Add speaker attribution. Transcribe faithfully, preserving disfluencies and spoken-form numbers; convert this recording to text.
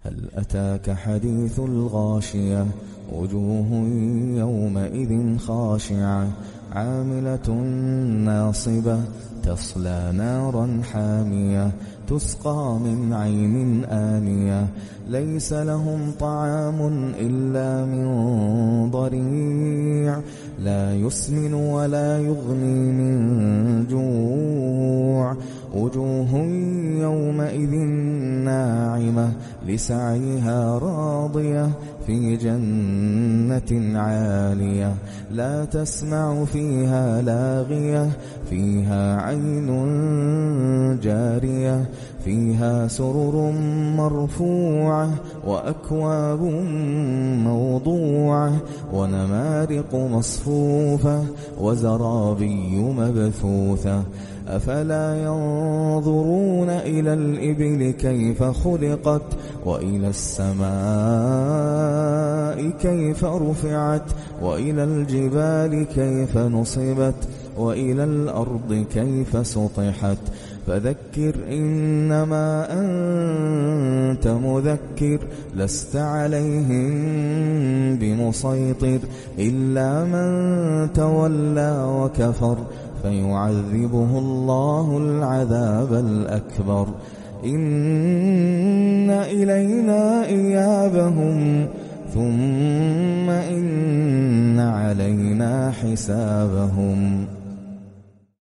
Speaker 1: هل أتاك حديث الغاشية وجوه يومئذ خاشعة عاملة ناصبة تصلى نارا حامية تسقى من عين آنية ليس لهم طعام إلا من ضريع لا يسمن ولا يغني من جوع وجوه يومئذ ناعمة لسعيها راضية في جنة عالية لا تسمع فيها لاغية فيها عين جارية فيها سرر مرفوعة وأكواب موضوعة ونمارق مصفوفة وزرابي مبثوثة أفلا ينظرون إلى الإبل كيف خلقت وإلى السماء كيف رفعت وإلى الجبال كيف نصبت وإلى الأرض كيف سطحت فذكر إنما أنت مذكر لست عليهم بمسيطر إلا من تولى وكفر فيعذبه الله العذاب الأكبر إن إلينا إيابهم ثم إن علينا حسابهم